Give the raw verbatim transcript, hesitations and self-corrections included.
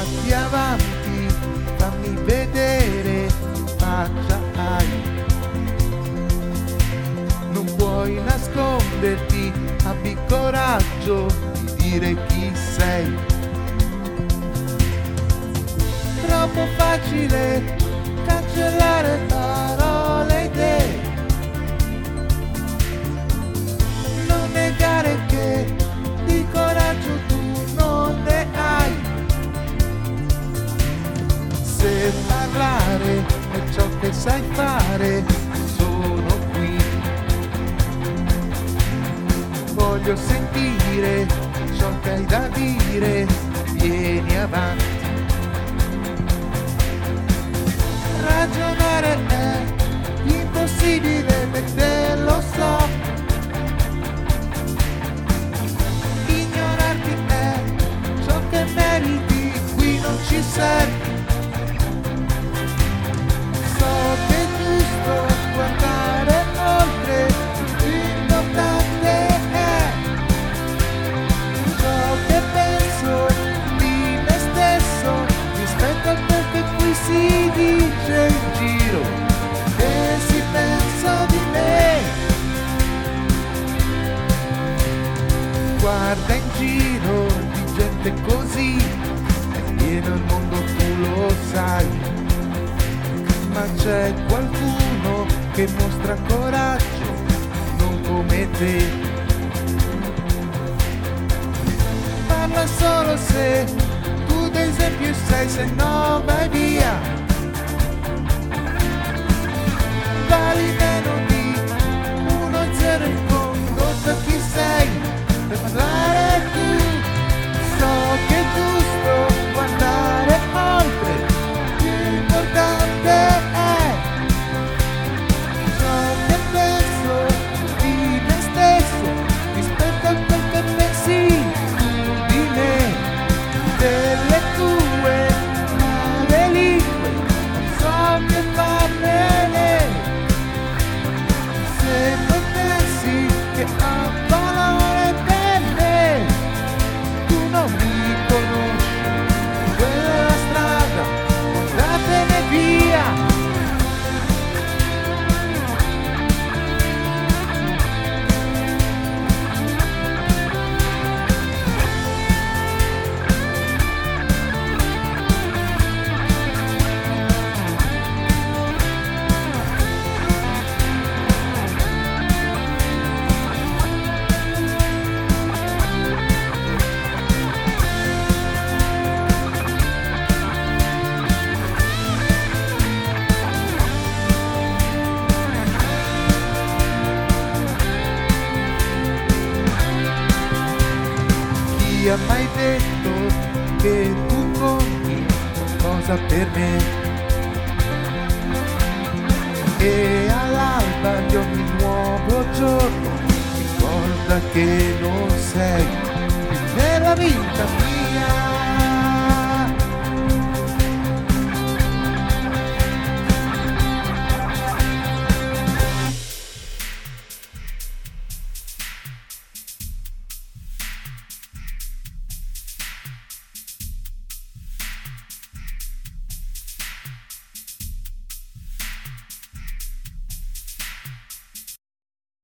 occhi avanti, fammi vedere che faccia hai. Non puoi nasconderti, abbi coraggio di dire chi sei. Troppo facile cancellare parole e idee, non negare che di coraggio tu non ne hai. Se parlare è ciò che sai fare, sono qui. Voglio sentire ciò che hai da dire, vieni avanti. Ragionare è impossibile per te, lo so. Ignorarti è ciò che meriti, qui non ci servi. So che è giusto guardare oltre, l'importante è ciò che penso di me stesso rispetto a quel che qui si dice in giro e si pensa di me. Guarda in giro di gente così, è pieno il mondo, tu lo sai, ma c'è qualcuno che mostra coraggio, non come te. Parla solo se tu ad esempio sei, se no vai via. Vali meno di uno zero in condotta, chi sei per parlare tu? So che è giusto guardare oltre, l'importante è ciò che penso di me stesso rispetto a quel che pensi tu di me, delle tue male lingue, non so che farne. Se non pensi che ha valore per me, tu non mi conosci, quella è la strada, andatene via. Chi ha mai detto che tu conti cosa per me? E all'alba di ogni nuovo giorno ricorda che non sei né la vita